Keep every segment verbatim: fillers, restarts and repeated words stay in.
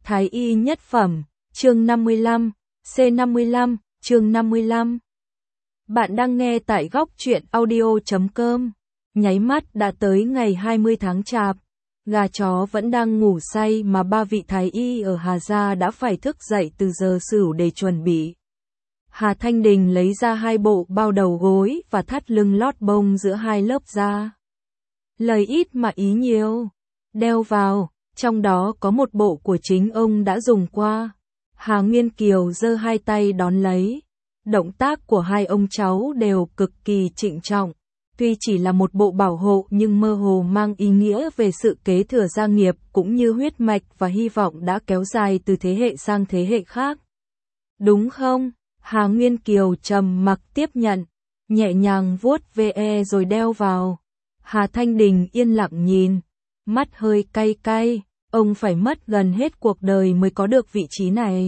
Thái y nhất phẩm, chương năm mươi lăm, C năm mươi lăm, chương năm mươi lăm. Bạn đang nghe tại góc truyện audio chấm com. Nháy mắt đã tới ngày hai mươi tháng Chạp. Gà chó vẫn đang ngủ say mà ba vị thái y ở Hà Gia đã phải thức dậy từ giờ sửu để chuẩn bị. Hà Thanh Đình lấy ra hai bộ bao đầu gối và thắt lưng lót bông giữa hai lớp da. Lời ít mà ý nhiều. Đeo vào, trong đó có một bộ của chính ông đã dùng qua. Hà Nguyên Kiều giơ hai tay đón lấy. Động tác của hai ông cháu đều cực kỳ trịnh trọng. Tuy chỉ là một bộ bảo hộ nhưng mơ hồ mang ý nghĩa về sự kế thừa gia nghiệp cũng như huyết mạch và hy vọng đã kéo dài từ thế hệ sang thế hệ khác. Đúng không? Hà Nguyên Kiều trầm mặc tiếp nhận, nhẹ nhàng vuốt ve rồi đeo vào. Hà Thanh Đình yên lặng nhìn, mắt hơi cay cay, ông phải mất gần hết cuộc đời mới có được vị trí này.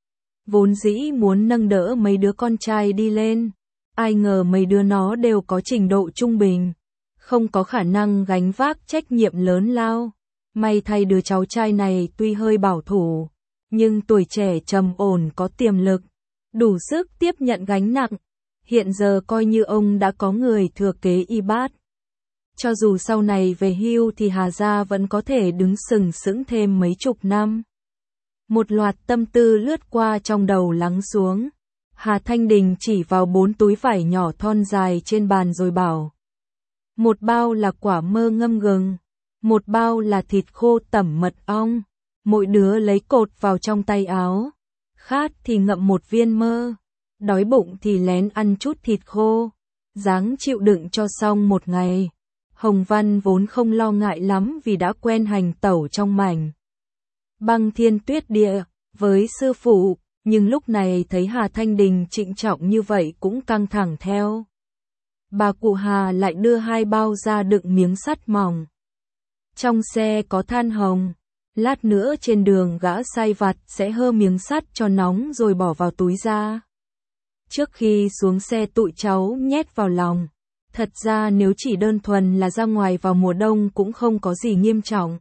Vốn dĩ muốn nâng đỡ mấy đứa con trai đi lên, ai ngờ mấy đứa nó đều có trình độ trung bình, không có khả năng gánh vác trách nhiệm lớn lao. May thay đứa cháu trai này tuy hơi bảo thủ, nhưng tuổi trẻ trầm ổn có tiềm lực, đủ sức tiếp nhận gánh nặng. Hiện giờ coi như ông đã có người thừa kế y bát. Cho dù sau này về hưu thì Hà Gia vẫn có thể đứng sừng sững thêm mấy chục năm. Một loạt tâm tư lướt qua trong đầu lắng xuống. Hà Thanh Đình chỉ vào bốn túi vải nhỏ thon dài trên bàn rồi bảo. Một bao là quả mơ ngâm gừng, một bao là thịt khô tẩm mật ong. Mỗi đứa lấy cột vào trong tay áo. Khát thì ngậm một viên mơ, đói bụng thì lén ăn chút thịt khô. Ráng chịu đựng cho xong một ngày. Hồng Văn vốn không lo ngại lắm vì đã quen hành tẩu trong mảnh băng thiên tuyết địa với sư phụ, nhưng lúc này thấy Hà Thanh Đình trịnh trọng như vậy cũng căng thẳng theo. Bà cụ Hà lại đưa hai bao ra đựng miếng sắt mỏng. Trong xe có than hồng, lát nữa trên đường gã sai vặt sẽ hơ miếng sắt cho nóng rồi bỏ vào túi ra. Trước khi xuống xe tụi cháu nhét vào lòng. Thật ra nếu chỉ đơn thuần là ra ngoài vào mùa đông cũng không có gì nghiêm trọng.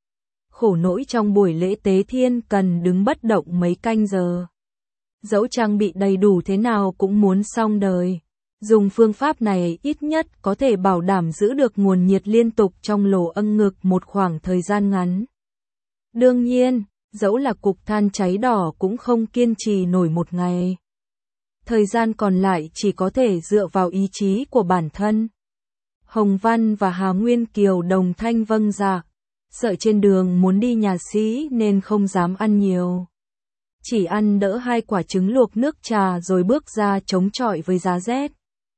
Khổ nỗi trong buổi lễ tế thiên cần đứng bất động mấy canh giờ. Dẫu trang bị đầy đủ thế nào cũng muốn xong đời. Dùng phương pháp này ít nhất có thể bảo đảm giữ được nguồn nhiệt liên tục trong lỗ âng ngực một khoảng thời gian ngắn. Đương nhiên, dẫu là cục than cháy đỏ cũng không kiên trì nổi một ngày. Thời gian còn lại chỉ có thể dựa vào ý chí của bản thân. Hồng Văn và Hà Nguyên Kiều đồng thanh vâng dạ, sợ trên đường muốn đi nhà xí nên không dám ăn nhiều. Chỉ ăn đỡ hai quả trứng luộc nước trà rồi bước ra chống chọi với giá rét.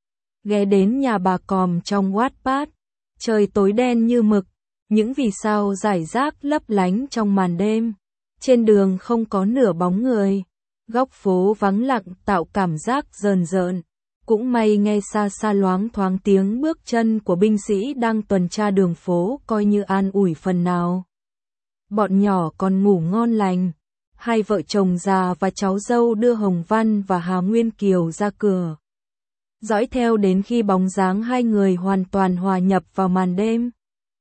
Ghé đến nhà bà Còm trong Wattpad, trời tối đen như mực, những vì sao rải rác lấp lánh trong màn đêm. Trên đường không có nửa bóng người. Góc phố vắng lặng tạo cảm giác rờn rợn, cũng may nghe xa xa loáng thoáng tiếng bước chân của binh sĩ đang tuần tra đường phố coi như an ủi phần nào. Bọn nhỏ còn ngủ ngon lành, hai vợ chồng già và cháu dâu đưa Hồng Văn và Hà Nguyên Kiều ra cửa. Dõi theo đến khi bóng dáng hai người hoàn toàn hòa nhập vào màn đêm.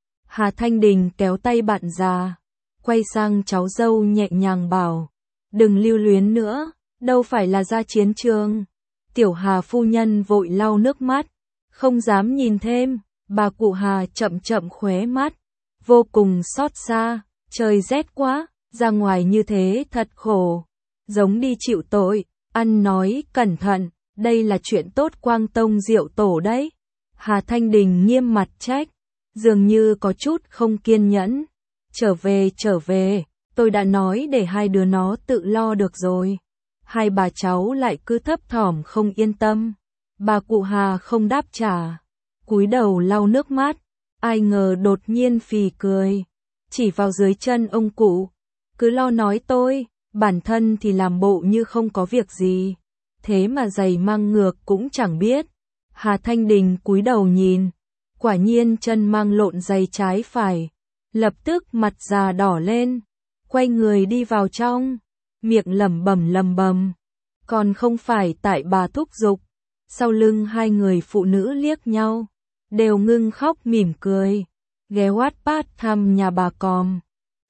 Hà Thanh Đình kéo tay bạn già, quay sang cháu dâu nhẹ nhàng bảo. Đừng lưu luyến nữa, đâu phải là ra chiến trường. Tiểu Hà phu nhân vội lau nước mắt, không dám nhìn thêm. Bà cụ Hà chậm chậm khóe mắt, vô cùng xót xa. Trời rét quá, ra ngoài như thế thật khổ, giống đi chịu tội. Ăn nói cẩn thận, đây là chuyện tốt Quang Tông Diệu Tổ đấy. Hà Thanh Đình nghiêm mặt trách, dường như có chút không kiên nhẫn. Trở về trở về. Tôi đã nói để hai đứa nó tự lo được rồi. Hai bà cháu lại cứ thấp thỏm không yên tâm. Bà cụ Hà không đáp trả, cúi đầu lau nước mắt. Ai ngờ đột nhiên phì cười, chỉ vào dưới chân ông cụ. Cứ lo nói tôi, bản thân thì làm bộ như không có việc gì. Thế mà giày mang ngược cũng chẳng biết. Hà Thanh Đình cúi đầu nhìn, quả nhiên chân mang lộn giày trái phải. Lập tức mặt già đỏ lên. Quay người đi vào trong, miệng lẩm bẩm lẩm bẩm, còn không phải tại bà thúc giục. Sau lưng hai người phụ nữ liếc nhau, đều ngưng khóc mỉm cười, ghé Wattpad thăm nhà bà Còm.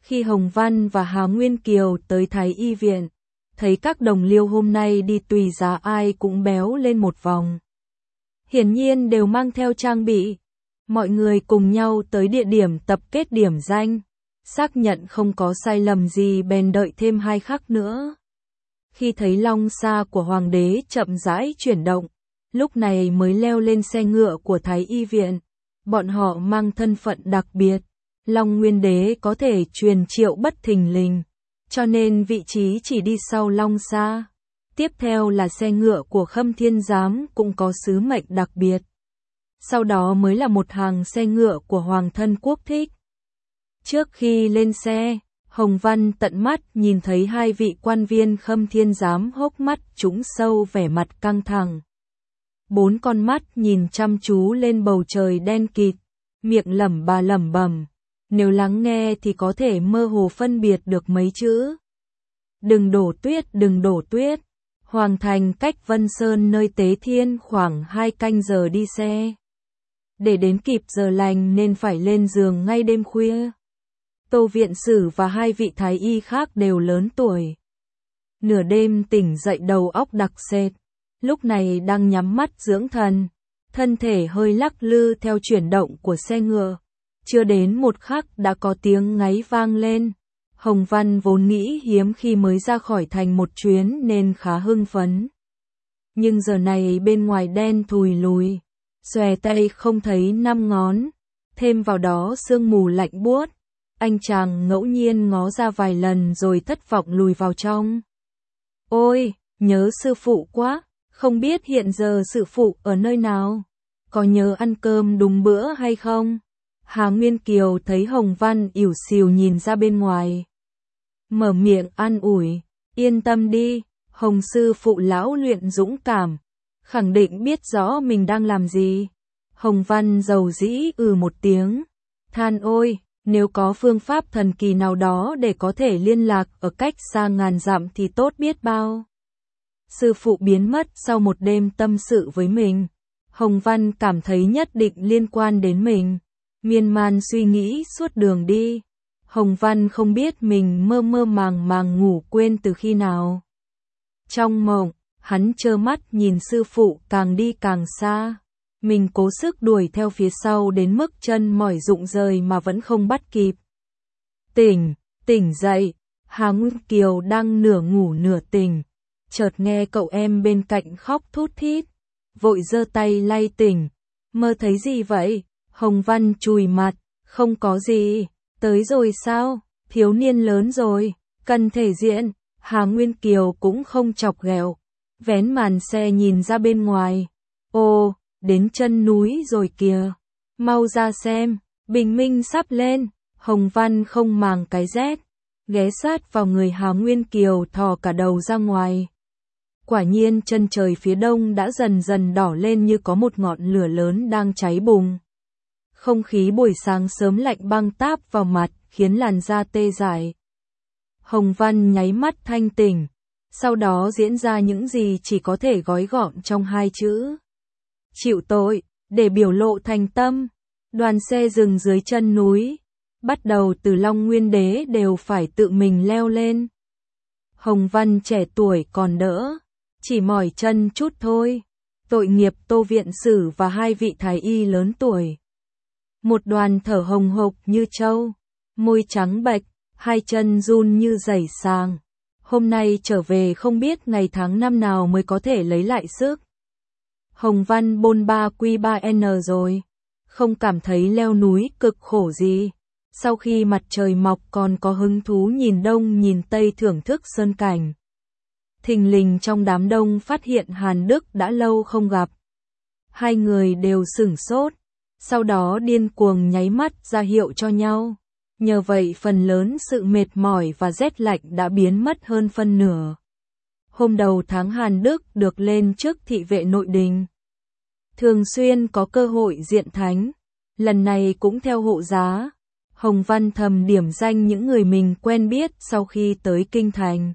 Khi Hồng Văn và Hà Nguyên Kiều tới Thái Y viện, thấy các đồng liêu hôm nay đi tùy giá ai cũng béo lên một vòng. Hiển nhiên đều mang theo trang bị. Mọi người cùng nhau tới địa điểm tập kết điểm danh, xác nhận không có sai lầm gì bèn đợi thêm hai khắc nữa. Khi thấy long xa của hoàng đế chậm rãi chuyển động, lúc này mới leo lên xe ngựa của Thái Y viện. Bọn họ mang thân phận đặc biệt, Long Nguyên đế có thể truyền triệu bất thình lình, cho nên vị trí chỉ đi sau long xa. Tiếp theo là xe ngựa của Khâm Thiên Giám cũng có sứ mệnh đặc biệt. Sau đó mới là một hàng xe ngựa của Hoàng thân Quốc Thích. Trước khi lên xe, Hồng Văn tận mắt nhìn thấy hai vị quan viên Khâm Thiên Giám hốc mắt trũng sâu vẻ mặt căng thẳng. Bốn con mắt nhìn chăm chú lên bầu trời đen kịt, miệng lẩm bà lẩm bẩm, nếu lắng nghe thì có thể mơ hồ phân biệt được mấy chữ. Đừng đổ tuyết, đừng đổ tuyết. Hoàng thành cách Vân Sơn nơi Tế Thiên khoảng hai canh giờ đi xe. Để đến kịp giờ lành nên phải lên giường ngay đêm khuya. Tô Viện Sử và hai vị thái y khác đều lớn tuổi. Nửa đêm tỉnh dậy đầu óc đặc sệt, lúc này đang nhắm mắt dưỡng thần, thân thể hơi lắc lư theo chuyển động của xe ngựa. Chưa đến một khắc đã có tiếng ngáy vang lên. Hồng Văn vốn nghĩ hiếm khi mới ra khỏi thành một chuyến nên khá hưng phấn. Nhưng giờ này bên ngoài đen thùi lùi, xòe tay không thấy năm ngón, thêm vào đó sương mù lạnh buốt. Anh chàng ngẫu nhiên ngó ra vài lần rồi thất vọng lùi vào trong. Ôi, nhớ sư phụ quá, không biết hiện giờ sư phụ ở nơi nào, có nhớ ăn cơm đúng bữa hay không? Hà Nguyên Kiều thấy Hồng Văn ỉu xìu nhìn ra bên ngoài, mở miệng an ủi, yên tâm đi, Hồng sư phụ lão luyện dũng cảm, khẳng định biết rõ mình đang làm gì. Hồng Văn dầu dĩ ừ một tiếng, than ôi, nếu có phương pháp thần kỳ nào đó để có thể liên lạc ở cách xa ngàn dặm thì tốt biết bao. Sư phụ biến mất sau một đêm tâm sự với mình, Hồng Văn cảm thấy nhất định liên quan đến mình. Miên man suy nghĩ suốt đường đi, Hồng Văn không biết mình mơ mơ màng màng ngủ quên từ khi nào. Trong mộng, hắn trơ mắt nhìn sư phụ càng đi càng xa. Mình cố sức đuổi theo phía sau đến mức chân mỏi rụng rời mà vẫn không bắt kịp. Tỉnh, tỉnh dậy, Hà Nguyên Kiều đang nửa ngủ nửa tỉnh, chợt nghe cậu em bên cạnh khóc thút thít, vội giơ tay lay tỉnh. Mơ thấy gì vậy? Hồng Văn chùi mặt, không có gì, tới rồi sao, thiếu niên lớn rồi, cần thể diện. Hà Nguyên Kiều cũng không chọc ghẹo, vén màn xe nhìn ra bên ngoài. Ô, đến chân núi rồi kìa, mau ra xem, bình minh sắp lên. Hồng Văn không màng cái rét, ghé sát vào người Hà Nguyên Kiều thò cả đầu ra ngoài. Quả nhiên chân trời phía đông đã dần dần đỏ lên như có một ngọn lửa lớn đang cháy bùng. Không khí buổi sáng sớm lạnh băng táp vào mặt, khiến làn da tê dại. Hồng Văn nháy mắt thanh tỉnh, sau đó diễn ra những gì chỉ có thể gói gọn trong hai chữ. Chịu tội, để biểu lộ thành tâm. Đoàn xe dừng dưới chân núi, bắt đầu từ Long Nguyên đế đều phải tự mình leo lên. Hồng Văn trẻ tuổi còn đỡ, chỉ mỏi chân chút thôi. Tội nghiệp Tô Viện Sử và hai vị thái y lớn tuổi. Một đoàn thở hồng hộc như trâu, môi trắng bệch, hai chân run như dẩy sàng. Hôm nay trở về không biết ngày tháng năm nào mới có thể lấy lại sức. Hồng Văn bôn ba quy ba N rồi, không cảm thấy leo núi cực khổ gì. Sau khi mặt trời mọc còn có hứng thú nhìn đông nhìn tây thưởng thức sơn cảnh. Thình lình trong đám đông phát hiện Hàn Đức đã lâu không gặp. Hai người đều sửng sốt, sau đó điên cuồng nháy mắt ra hiệu cho nhau. Nhờ vậy phần lớn sự mệt mỏi và rét lạnh đã biến mất hơn phân nửa. Hôm đầu tháng Hàn Đức được lên chức thị vệ nội đình, thường xuyên có cơ hội diện thánh, lần này cũng theo hộ giá. Hồng Văn thầm điểm danh những người mình quen biết sau khi tới kinh thành.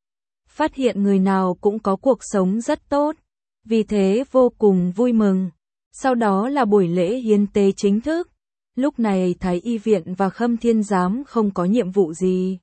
Phát hiện người nào cũng có cuộc sống rất tốt, vì thế vô cùng vui mừng. Sau đó là buổi lễ hiến tế chính thức. Lúc này Thái y viện và Khâm Thiên giám không có nhiệm vụ gì.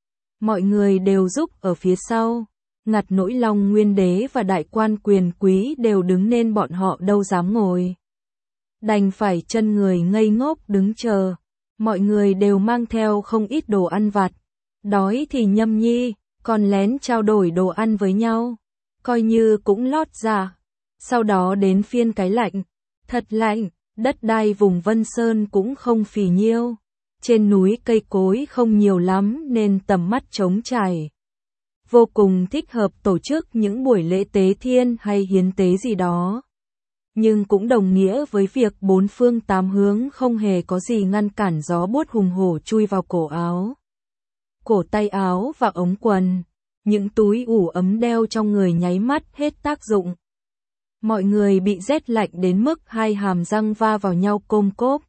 Mọi người đều giúp ở phía sau. Ngặt nỗi Long Nguyên Đế và đại quan quyền quý đều đứng nên bọn họ đâu dám ngồi. Đành phải chân người ngây ngốc đứng chờ. Mọi người đều mang theo không ít đồ ăn vặt. Đói thì nhâm nhi, còn lén trao đổi đồ ăn với nhau. Coi như cũng lót dạ. Sau đó đến phiên cái lạnh. Thật lạnh, đất đai vùng Vân Sơn cũng không phì nhiêu. Trên núi cây cối không nhiều lắm nên tầm mắt trống trải. Vô cùng thích hợp tổ chức những buổi lễ tế thiên hay hiến tế gì đó. Nhưng cũng đồng nghĩa với việc bốn phương tám hướng không hề có gì ngăn cản gió buốt hùng hổ chui vào cổ áo, cổ tay áo và ống quần. Những túi ủ ấm đeo trong người nháy mắt hết tác dụng. Mọi người bị rét lạnh đến mức hai hàm răng va vào nhau côm cốp.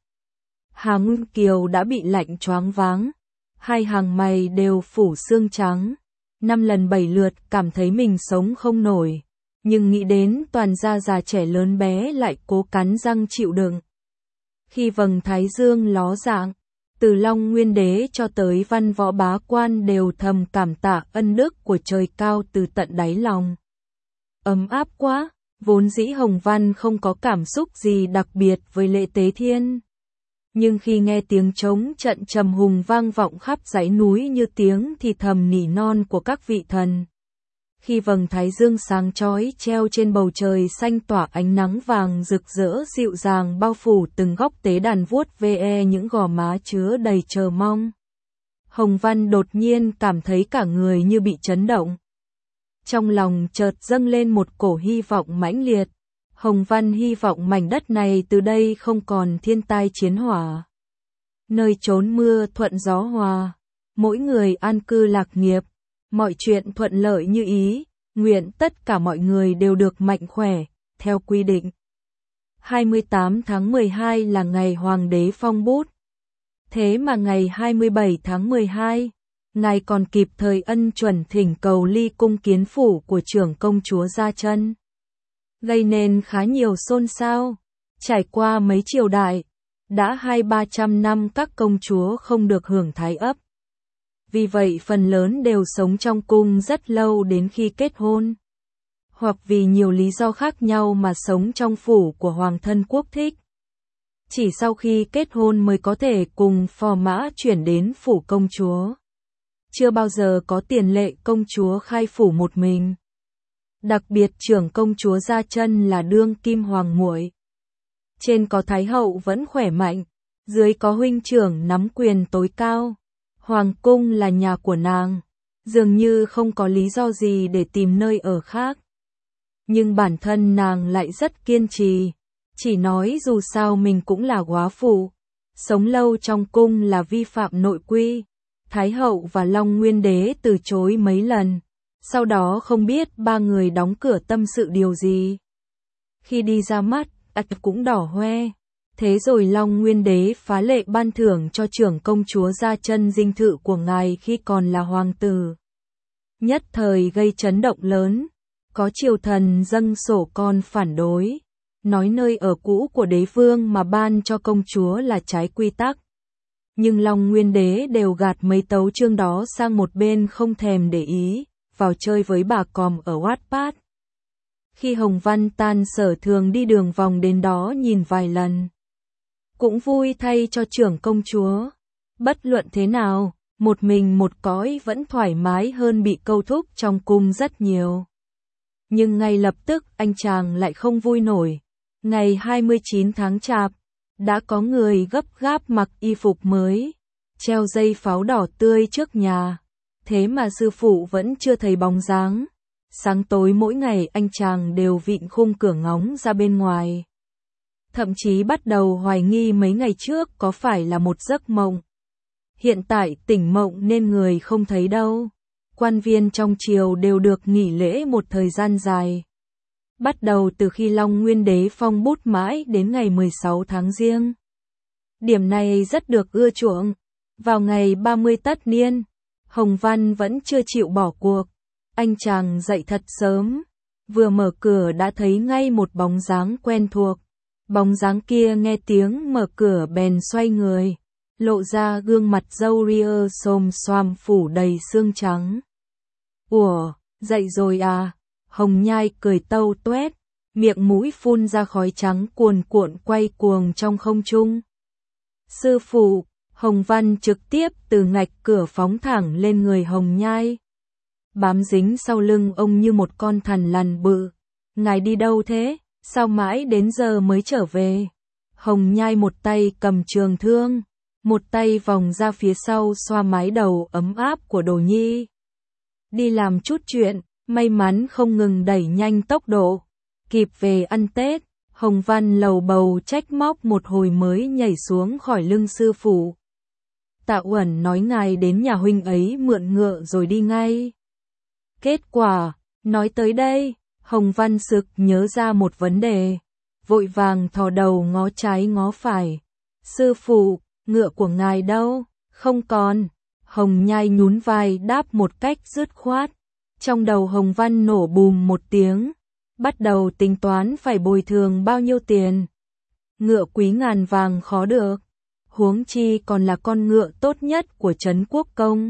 Hà Nguyên Kiều đã bị lạnh choáng váng. Hai hàng mày đều phủ xương trắng. Năm lần bảy lượt cảm thấy mình sống không nổi. Nhưng nghĩ đến toàn gia già trẻ lớn bé lại cố cắn răng chịu đựng. Khi vầng thái dương ló dạng, từ Long Nguyên Đế cho tới văn võ bá quan đều thầm cảm tạ ân đức của trời cao từ tận đáy lòng. Ấm áp quá, vốn dĩ Hồng Văn không có cảm xúc gì đặc biệt với lễ tế thiên. Nhưng khi nghe tiếng trống trận trầm hùng vang vọng khắp dãy núi như tiếng thì thầm nỉ non của các vị thần. Khi vầng thái dương sáng chói treo trên bầu trời xanh tỏa ánh nắng vàng rực rỡ dịu dàng bao phủ từng góc tế đàn vuốt ve những gò má chứa đầy chờ mong. Hồng Văn đột nhiên cảm thấy cả người như bị chấn động. Trong lòng chợt dâng lên một cổ hy vọng mãnh liệt. Hồng Văn hy vọng mảnh đất này từ đây không còn thiên tai chiến hỏa. Nơi trốn mưa thuận gió hòa, mỗi người an cư lạc nghiệp, mọi chuyện thuận lợi như ý, nguyện tất cả mọi người đều được mạnh khỏe, theo quy định. hai mươi tám tháng mười hai là ngày Hoàng đế phong bút. Thế mà ngày hai mươi bảy tháng mười hai, ngài còn kịp thời ân chuẩn thỉnh cầu ly cung kiến phủ của trưởng công chúa ra chân. Gây nên khá nhiều xôn xao. Trải qua mấy triều đại, đã hai ba trăm năm các công chúa không được hưởng thái ấp. Vì vậy phần lớn đều sống trong cung rất lâu đến khi kết hôn. Hoặc vì nhiều lý do khác nhau mà sống trong phủ của hoàng thân quốc thích. Chỉ sau khi kết hôn mới có thể cùng phò mã chuyển đến phủ công chúa. Chưa bao giờ có tiền lệ công chúa khai phủ một mình. Đặc biệt trưởng công chúa Gia Chân là đương kim hoàng muội. Trên có thái hậu vẫn khỏe mạnh, dưới có huynh trưởng nắm quyền tối cao. Hoàng cung là nhà của nàng, dường như không có lý do gì để tìm nơi ở khác. Nhưng bản thân nàng lại rất kiên trì, chỉ nói dù sao mình cũng là góa phụ, sống lâu trong cung là vi phạm nội quy. Thái hậu và Long Nguyên Đế từ chối mấy lần, sau đó không biết ba người đóng cửa tâm sự điều gì. Khi đi ra mắt, ắt cũng đỏ hoe. Thế rồi Long Nguyên Đế phá lệ ban thưởng cho trưởng công chúa Gia Chân dinh thự của ngài khi còn là hoàng tử. Nhất thời gây chấn động lớn, có triều thần dâng sổ con phản đối, nói nơi ở cũ của đế vương mà ban cho công chúa là trái quy tắc. Nhưng Long Nguyên Đế đều gạt mấy tấu chương đó sang một bên không thèm để ý, vào chơi với bà còm ở Wattpad. Khi Hồng Văn tan sở thường đi đường vòng đến đó nhìn vài lần. Cũng vui thay cho trưởng công chúa. Bất luận thế nào, một mình một cõi vẫn thoải mái hơn bị câu thúc trong cung rất nhiều. Nhưng ngay lập tức anh chàng lại không vui nổi. Ngày hai mươi chín tháng Chạp, đã có người gấp gáp mặc y phục mới, treo dây pháo đỏ tươi trước nhà. Thế mà sư phụ vẫn chưa thấy bóng dáng. Sáng tối mỗi ngày anh chàng đều vịn khung cửa ngóng ra bên ngoài. Thậm chí bắt đầu hoài nghi mấy ngày trước có phải là một giấc mộng. Hiện tại tỉnh mộng nên người không thấy đâu. Quan viên trong triều đều được nghỉ lễ một thời gian dài. Bắt đầu từ khi Long Nguyên Đế phong bút mãi đến ngày mười sáu tháng Giêng. Điểm này rất được ưa chuộng. Vào ngày ba mươi tất niên, Hồng Văn vẫn chưa chịu bỏ cuộc. Anh chàng dậy thật sớm, vừa mở cửa đã thấy ngay một bóng dáng quen thuộc. Bóng dáng kia nghe tiếng mở cửa bèn xoay người, lộ ra gương mặt râu ria xồm xoàm phủ đầy xương trắng. Ủa, dậy rồi à? Hồng Nhai cười tâu tuét, miệng mũi phun ra khói trắng cuồn cuộn quay cuồng trong không trung. Sư phụ, Hồng Văn trực tiếp từ ngạch cửa phóng thẳng lên người Hồng Nhai, bám dính sau lưng ông như một con thằn lằn bự. Ngài đi đâu thế? Sao mãi đến giờ mới trở về? Hồng Nhai một tay cầm trường thương, một tay vòng ra phía sau xoa mái đầu ấm áp của Đồ Nhi. Đi làm chút chuyện, may mắn không ngừng đẩy nhanh tốc độ, kịp về ăn Tết. Hồng Văn lầu bầu trách móc một hồi mới nhảy xuống khỏi lưng sư phụ. Tạ Uẩn nói ngài đến nhà huynh ấy mượn ngựa rồi đi ngay. Kết quả, nói tới đây, Hồng Văn sực nhớ ra một vấn đề, vội vàng thò đầu ngó trái ngó phải. Sư phụ, ngựa của ngài đâu? Không còn. Hồng Nhai nhún vai đáp một cách dứt khoát. Trong đầu Hồng Văn nổ bùm một tiếng, bắt đầu tính toán phải bồi thường bao nhiêu tiền. Ngựa quý ngàn vàng khó được, huống chi còn là con ngựa tốt nhất của Trấn Quốc Công.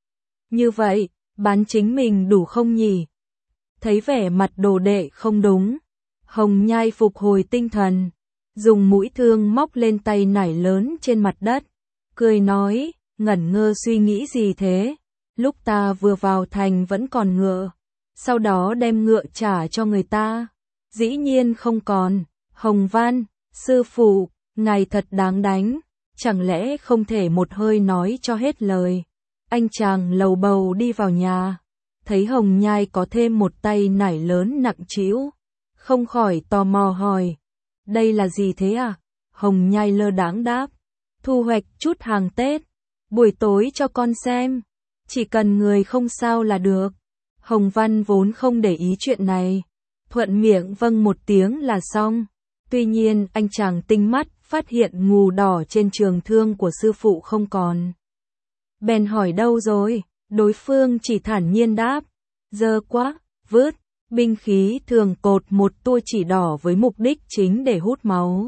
Như vậy, bán chính mình đủ không nhỉ? Thấy vẻ mặt Đồ đệ không đúng, Hồng Nhai phục hồi tinh thần, dùng mũi thương móc lên tay nải lớn trên mặt đất, cười nói, ngẩn ngơ suy nghĩ gì thế? Lúc ta vừa vào thành vẫn còn ngựa, sau đó đem ngựa trả cho người ta. Dĩ nhiên không còn. Hồng Văn, sư phụ, ngài thật đáng đánh, chẳng lẽ không thể một hơi nói cho hết lời? Anh chàng lầu bầu đi vào nhà, thấy Hồng Nhai có thêm một tay nải lớn nặng trĩu, không khỏi tò mò hỏi, đây là gì thế à? Hồng Nhai lơ đãng đáp, thu hoạch chút hàng Tết, buổi tối cho con xem, chỉ cần người không sao là được. Hồng Văn vốn không để ý chuyện này, thuận miệng vâng một tiếng là xong. Tuy nhiên anh chàng tinh mắt phát hiện ngù đỏ trên trường thương của sư phụ không còn. Bèn hỏi đâu rồi, đối phương chỉ thản nhiên đáp, dơ quá, vứt. Binh khí thường cột một tua chỉ đỏ với mục đích chính để hút máu,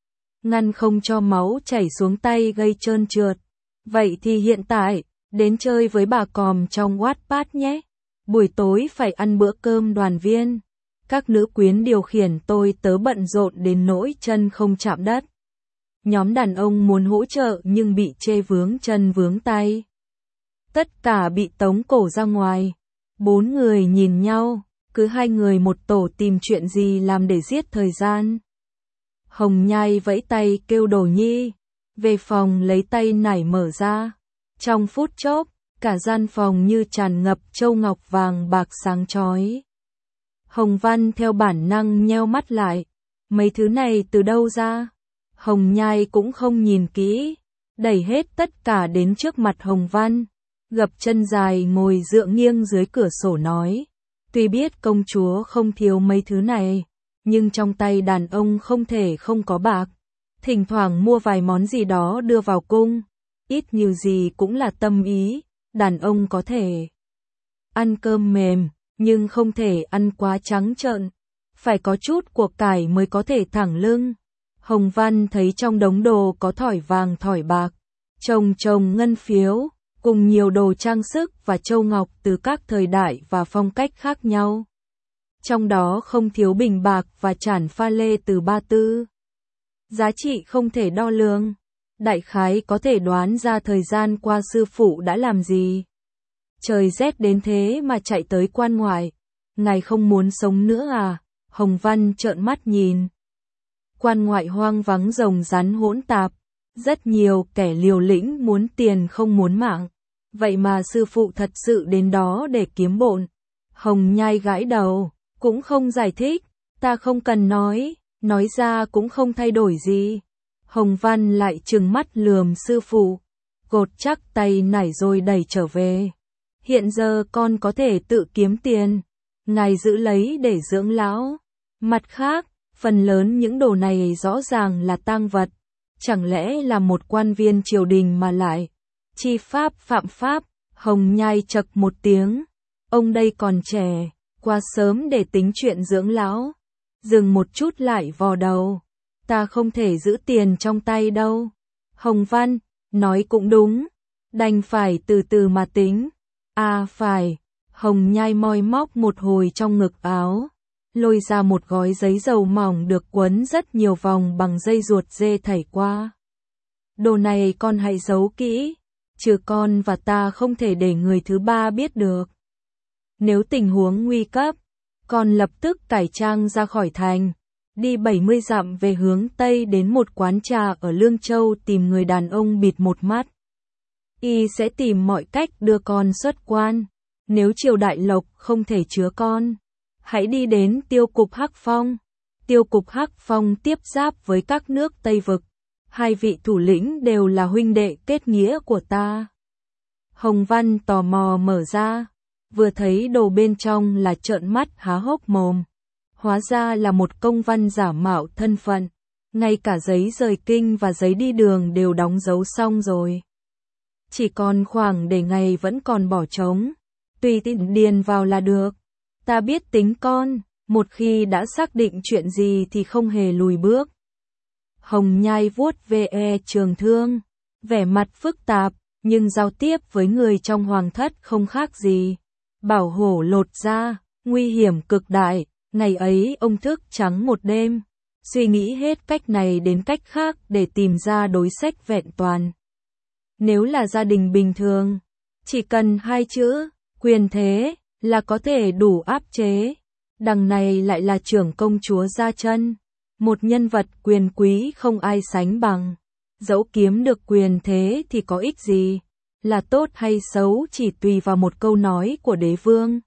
ngăn không cho máu chảy xuống tay gây trơn trượt. Vậy thì hiện tại, đến chơi với bà còm trong Wattpad nhé. Buổi tối phải ăn bữa cơm đoàn viên. Các nữ quyến điều khiển tôi tớ bận rộn đến nỗi chân không chạm đất. Nhóm đàn ông muốn hỗ trợ nhưng bị chê vướng chân vướng tay. Tất cả bị tống cổ ra ngoài. Bốn người nhìn nhau, cứ hai người một tổ tìm chuyện gì làm để giết thời gian. Hồng Nhai vẫy tay kêu Đồ Nhi, về phòng lấy tay nải mở ra. Trong phút chốc, cả gian phòng như tràn ngập châu ngọc vàng bạc sáng chói. Hồng Văn theo bản năng nheo mắt lại, mấy thứ này từ đâu ra? Hồng Nhai cũng không nhìn kỹ, đẩy hết tất cả đến trước mặt Hồng Văn, gập chân dài ngồi dựa nghiêng dưới cửa sổ nói, tuy biết công chúa không thiếu mấy thứ này, nhưng trong tay đàn ông không thể không có bạc, thỉnh thoảng mua vài món gì đó đưa vào cung, ít nhiều gì cũng là tâm ý, đàn ông có thể ăn cơm mềm, nhưng không thể ăn quá trắng trợn, phải có chút của cải mới có thể thẳng lưng. Hồng Văn thấy trong đống đồ có thỏi vàng thỏi bạc, chồng chồng ngân phiếu, cùng nhiều đồ trang sức và châu ngọc từ các thời đại và phong cách khác nhau. Trong đó không thiếu bình bạc và chản pha lê từ Ba Tư. Giá trị không thể đo lường, đại khái có thể đoán ra thời gian qua sư phụ đã làm gì. Trời rét đến thế mà chạy tới quan ngoại, ngài không muốn sống nữa à? Hồng Văn trợn mắt nhìn. Quan ngoại hoang vắng rồng rắn hỗn tạp, rất nhiều kẻ liều lĩnh muốn tiền không muốn mạng. Vậy mà sư phụ thật sự đến đó để kiếm bộn. Hồng Nhai gãi đầu, cũng không giải thích, ta không cần nói, nói ra cũng không thay đổi gì. Hồng Văn lại trừng mắt lườm sư phụ, gột chắc tay nải rồi đẩy trở về. Hiện giờ con có thể tự kiếm tiền, ngài giữ lấy để dưỡng lão. Mặt khác, phần lớn những đồ này rõ ràng là tang vật, chẳng lẽ là một quan viên triều đình mà lại chi pháp phạm pháp? Hồng Nhai chậc một tiếng, ông đây còn trẻ, quá sớm để tính chuyện dưỡng lão. Dừng một chút lại vò đầu, ta không thể giữ tiền trong tay đâu. Hồng Văn, nói cũng đúng, đành phải từ từ mà tính. À phải, Hồng Nhai moi móc một hồi trong ngực áo, lôi ra một gói giấy dầu mỏng được quấn rất nhiều vòng bằng dây ruột dê thảy qua. Đồ này con hãy giấu kỹ, chứ con và ta không thể để người thứ ba biết được. Nếu tình huống nguy cấp, con lập tức cải trang ra khỏi thành, đi bảy mươi dặm về hướng Tây đến một quán trà ở Lương Châu tìm người đàn ông bịt một mắt. Y sẽ tìm mọi cách đưa con xuất quan. Nếu triều đại Lộc không thể chứa con, hãy đi đến tiêu cục Hắc Phong. Tiêu cục Hắc Phong tiếp giáp với các nước Tây Vực. Hai vị thủ lĩnh đều là huynh đệ kết nghĩa của ta. Hồng Văn tò mò mở ra, vừa thấy đồ bên trong là trợn mắt há hốc mồm. Hóa ra là một công văn giả mạo thân phận, ngay cả giấy rời kinh và giấy đi đường đều đóng dấu xong rồi. Chỉ còn khoảng để ngày vẫn còn bỏ trống, tùy tiện điền vào là được. Ta biết tính con, một khi đã xác định chuyện gì thì không hề lùi bước. Hồng Nhai vuốt ve trường thương, vẻ mặt phức tạp, nhưng giao tiếp với người trong hoàng thất không khác gì. Bảo hổ lột da, nguy hiểm cực đại, ngày ấy ông thức trắng một đêm, suy nghĩ hết cách này đến cách khác để tìm ra đối sách vẹn toàn. Nếu là gia đình bình thường, chỉ cần hai chữ, quyền thế, là có thể đủ áp chế. Đằng này lại là trưởng công chúa Gia Chân, một nhân vật quyền quý không ai sánh bằng. Dẫu kiếm được quyền thế thì có ích gì, là tốt hay xấu chỉ tùy vào một câu nói của đế vương.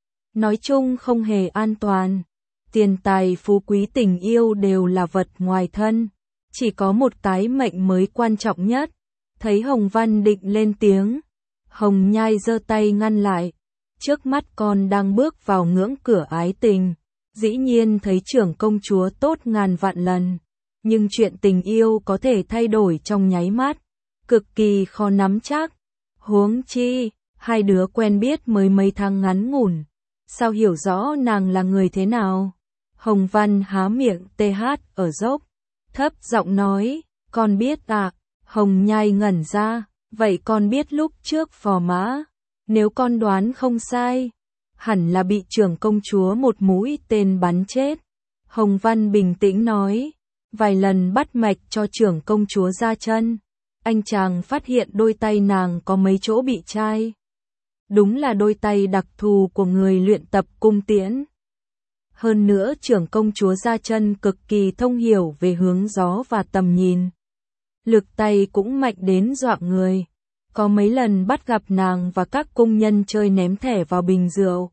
Nói chung không hề an toàn, tiền tài phú quý tình yêu đều là vật ngoài thân, chỉ có một cái mệnh mới quan trọng nhất. Thấy Hồng Văn định lên tiếng, Hồng Nhai giơ tay ngăn lại. Trước mắt con đang bước vào ngưỡng cửa ái tình, dĩ nhiên thấy trưởng công chúa tốt ngàn vạn lần, nhưng chuyện tình yêu có thể thay đổi trong nháy mắt, cực kỳ khó nắm chắc. Huống chi, hai đứa quen biết mới mấy tháng ngắn ngủn, sao hiểu rõ nàng là người thế nào? Hồng Văn há miệng tê hát ở dốc, thấp giọng nói, con biết à? Hồng Nhai ngẩn ra, vậy con biết lúc trước phò mã, nếu con đoán không sai, hẳn là bị trưởng công chúa một mũi tên bắn chết. Hồng Văn bình tĩnh nói, vài lần bắt mạch cho trưởng công chúa Gia Chân, anh chàng phát hiện đôi tay nàng có mấy chỗ bị chai. Đúng là đôi tay đặc thù của người luyện tập cung tiễn. Hơn nữa trưởng công chúa Gia Chân cực kỳ thông hiểu về hướng gió và tầm nhìn. Lực tay cũng mạnh đến dọa người. Có mấy lần bắt gặp nàng và các cung nhân chơi ném thẻ vào bình rượu.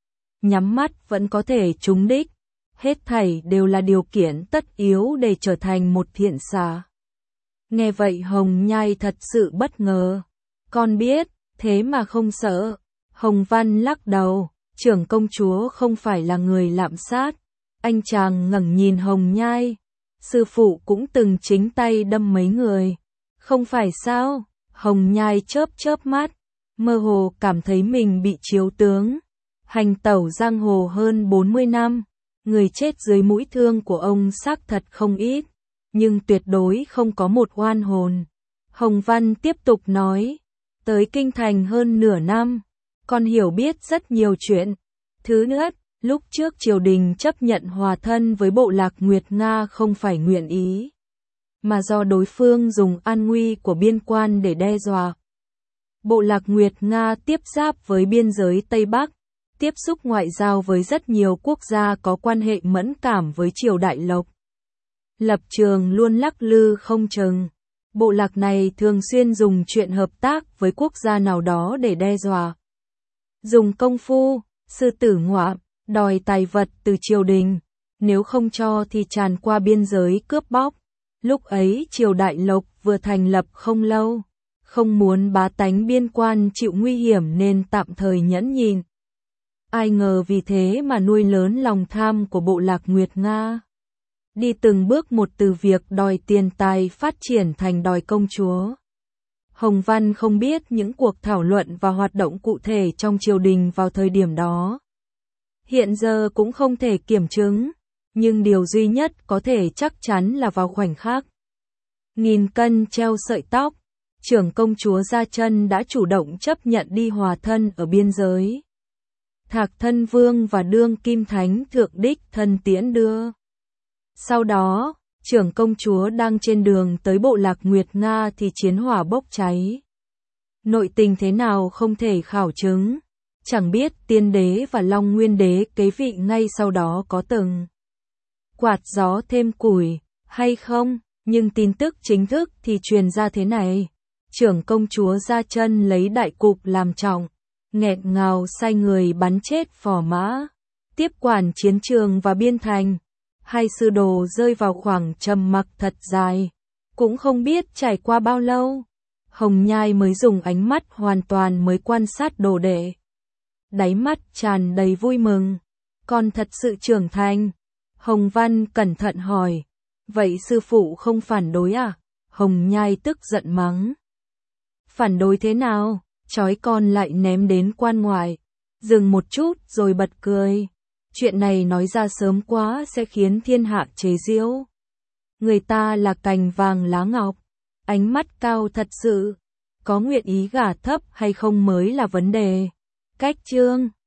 Nhắm mắt vẫn có thể trúng đích. Hết thảy đều là điều kiện tất yếu để trở thành một thiện xà. Nghe vậy Hồng Nhai thật sự bất ngờ. Con biết, thế mà không sợ. Hồng Văn lắc đầu, trưởng công chúa không phải là người lạm sát. Anh chàng ngẩng nhìn Hồng Nhai. Sư phụ cũng từng chính tay đâm mấy người. Không phải sao? Hồng Nhai chớp chớp mắt, mơ hồ cảm thấy mình bị chiếu tướng. Hành tẩu giang hồ hơn bốn mươi năm, người chết dưới mũi thương của ông xác thật không ít, nhưng tuyệt đối không có một oan hồn. Hồng Văn tiếp tục nói, tới kinh thành hơn nửa năm, con hiểu biết rất nhiều chuyện. Thứ nhất, lúc trước triều đình chấp nhận hòa thân với bộ lạc Nguyệt Nga không phải nguyện ý, mà do đối phương dùng an nguy của biên quan để đe dọa. Bộ lạc Nguyệt Nga tiếp giáp với biên giới Tây Bắc, tiếp xúc ngoại giao với rất nhiều quốc gia có quan hệ mẫn cảm với triều đại Lộc. Lập trường luôn lắc lư không chừng. Bộ lạc này thường xuyên dùng chuyện hợp tác với quốc gia nào đó để đe dọa. Dùng công phu, sư tử ngoạm, đòi tài vật từ triều đình, nếu không cho thì tràn qua biên giới cướp bóc. Lúc ấy triều đại Lộc vừa thành lập không lâu, không muốn bá tánh biên quan chịu nguy hiểm nên tạm thời nhẫn nhịn. Ai ngờ vì thế mà nuôi lớn lòng tham của bộ lạc Nguyệt Nga. Đi từng bước một từ việc đòi tiền tài phát triển thành đòi công chúa. Hồng Văn không biết những cuộc thảo luận và hoạt động cụ thể trong triều đình vào thời điểm đó. Hiện giờ cũng không thể kiểm chứng, nhưng điều duy nhất có thể chắc chắn là vào khoảnh khắc nghìn cân treo sợi tóc, trưởng công chúa Gia Chân đã chủ động chấp nhận đi hòa thân ở biên giới. Thạc Thân Vương và đương kim thánh thượng đích thân tiễn đưa. Sau đó, trưởng công chúa đang trên đường tới bộ lạc Nguyệt Nga thì chiến hỏa bốc cháy. Nội tình thế nào không thể khảo chứng, chẳng biết tiên đế và Long Nguyên đế kế vị ngay sau đó có từng quạt gió thêm củi hay không, nhưng tin tức chính thức thì truyền ra thế này. Trưởng công chúa Gia Chân lấy đại cục làm trọng, nghẹn ngào sai người bắn chết phò mã, tiếp quản chiến trường và biên thành. Hai sư đồ rơi vào khoảng trầm mặc thật dài, cũng không biết trải qua bao lâu. Hồng Nhai mới dùng ánh mắt hoàn toàn mới quan sát đồ đệ. Đáy mắt tràn đầy vui mừng, con thật sự trưởng thành. Hồng Văn cẩn thận hỏi, vậy sư phụ không phản đối à? Hồng Nhai tức giận mắng. Phản đối thế nào? Chói con lại ném đến quan ngoại. Dừng một chút rồi bật cười. Chuyện này nói ra sớm quá sẽ khiến thiên hạ chế giễu. Người ta là cành vàng lá ngọc, ánh mắt cao thật sự. Có nguyện ý gả thấp hay không mới là vấn đề. Cách chương